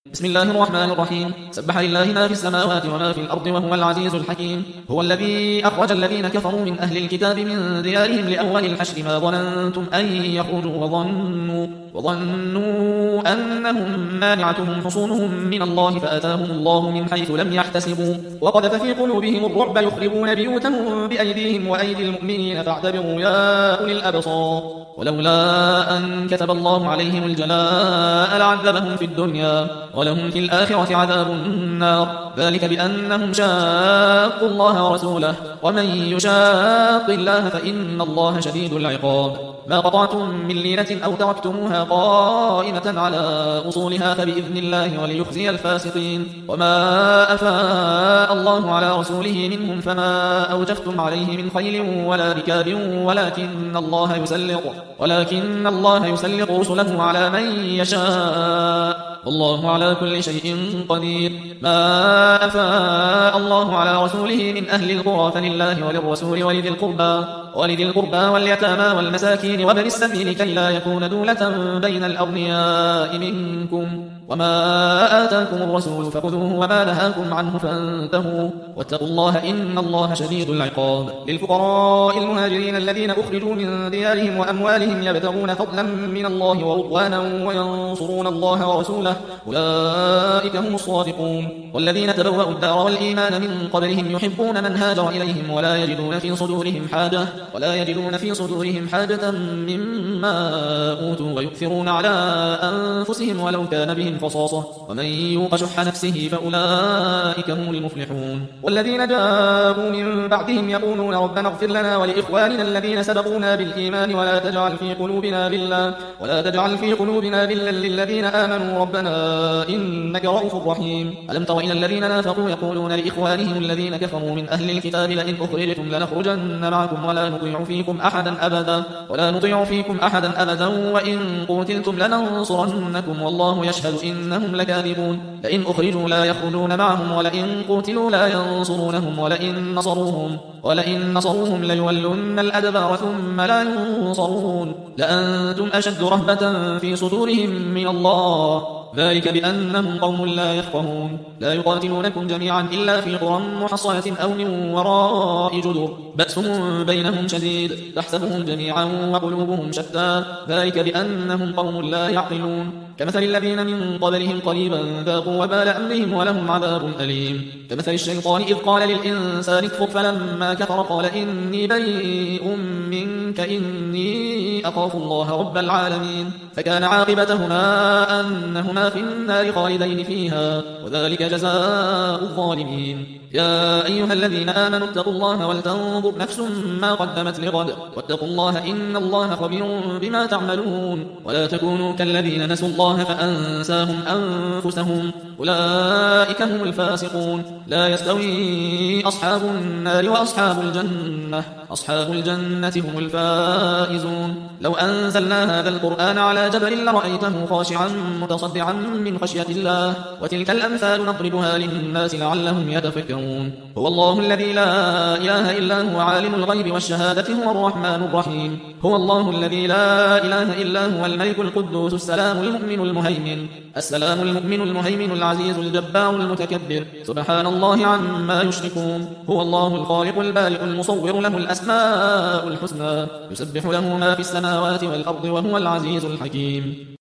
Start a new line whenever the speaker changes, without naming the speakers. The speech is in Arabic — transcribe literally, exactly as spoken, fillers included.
بسم الله الرحمن الرحيم. سبح لله ما في السماوات وما في الأرض وهو العزيز الحكيم. هو الذي أخرج الذين كفروا من أهل الكتاب من ديارهم لأول الحشر ما ظننتم أن يخرجوا وظنوا, وظنوا أنهم مانعتهم حصونهم من الله فأتاهم الله من حيث لم يحتسبوا وقذف في قلوبهم الرعب يخربون بيوتهم بأيديهم وأيدي المؤمنين فاعتبروا يا أولي الأبصار. ولولا أن كتب الله عليهم الجلاء لعذبهم في الدنيا ولهم في الآخرة عذاب النار ذلك بأنهم شاقوا الله ورسوله ومن يشاق الله فإن الله شديد العقاب. ما قطعتم من لينة أو تركتموها قائمة على أصولها فبإذن الله وليخزي الفاسقين. وما أفاء الله على رسوله منهم فما أوجفتم عليه من خيل ولا ركاب ولكن الله يسلط ولكن الله يسلط رسله على من يشاء والله على كل شيء قدير. ما أفاء الله على رسوله من أهل القرى فلله وللرسول ولذي القربى ولذي القربى واليتامى والمساكين وابن السبيل كي لا يكون دولة بين الأغنياء منكم. وما آتاكم الرسول فخذوه وما نهاكم عنه فانتهوا واتقوا الله إن الله شديد العقاب. للفقراء المهاجرين الذين أخرجوا من ديارهم وأموالهم يبتغون فضلا من الله ورضوانا وينصرون الله ورسوله أولئك هم الصادقون. والذين تبوأوا الدار والإيمان من قبلهم يحبون من هاجر إليهم ولا يجدون في صدورهم حاجة ولا يجدون في صدورهم حاجة مما أوتوا ويؤثرون على أنفسهم ولو كان بهم خصاصة ومن يوق شح نفسه فأولئك هم المفلحون. والذين جاءوا من بعدهم يقولون ربنا اغفر لنا ولإخواننا الذين سبقونا بالإيمان ولا تجعل في قلوبنا غلا ولا تجعل في قلوبنا غلا للذين آمنوا ربنا إنك رؤوف رحيم. ألم تر إلى الذين نافقوا يقولون لإخوانهم الذين كفروا من أهل الكتاب لئن أخرجتم لنخرجن معكم ولا نطيع فيكم أحدا أبدا ولا نطيع فيكم أحدا أبدا وإن قتلتم لننصرنكم والله يشهد إنهم لكاذبون. لئن أخرجوا لا يخرجون معهم ولئن قتلوا لا ينصرونهم ولئن نصروهم ولئن نصروهم ليولن الأدبار ثم لا ينصرون لأنتم أشد رهبة في صدورهم من الله ذلك بأنهم قوم لا يفقهون. لا يقاتلونكم جميعا إلا في قرى محصنة أو من وراء جدر بأسهم بينهم شديد تحسبهم جميعا وقلوبهم شتى ذلك بأنهم قوم لا يعقلون. كمثل الذين من قبلهم قريبا ذاقوا وبال أمرهم ولهم عذاب أليم. كمثل الشيطان إذ قال للإنسان اكفر فلما كفر قال إني بريء منك إني أخاف الله رب العالمين فكان عاقبتهما أنهما في النار خالدين فيها وذلك جزاء الظالمين. يا أيها الذين آمنوا اتقوا الله ولتنظر نفس ما قدمت لغد واتقوا الله إن الله خبير بما تعملون. ولا تكونوا كالذين نسوا الله فأنساهم أنفسهم أولئك هم الفاسقون. لا يستوي أصحاب النار وأصحاب الجنة أصحاب الجنة هم الفائزون. لو أنزلنا هذا القرآن على جبل لرأيته خاشعا متصدعا من خشية الله وتلك الأمثال نضربها للناس لعلهم يتفكرون. هو الله الذي لا إله إلا هو عالم الغيب والشهادة هو الرحمن الرحيم. هو الله الذي لا إله إلا هو الملك القدوس السلام المؤمن المهيمن السلام المؤمن المهيمن العزيز الجبار المتكبر سبحان الله عما يشركون. هو الله الخالق البارئ المصور له الأسماء الحسنى يسبح له ما في السماوات والأرض وهو العزيز الحكيم.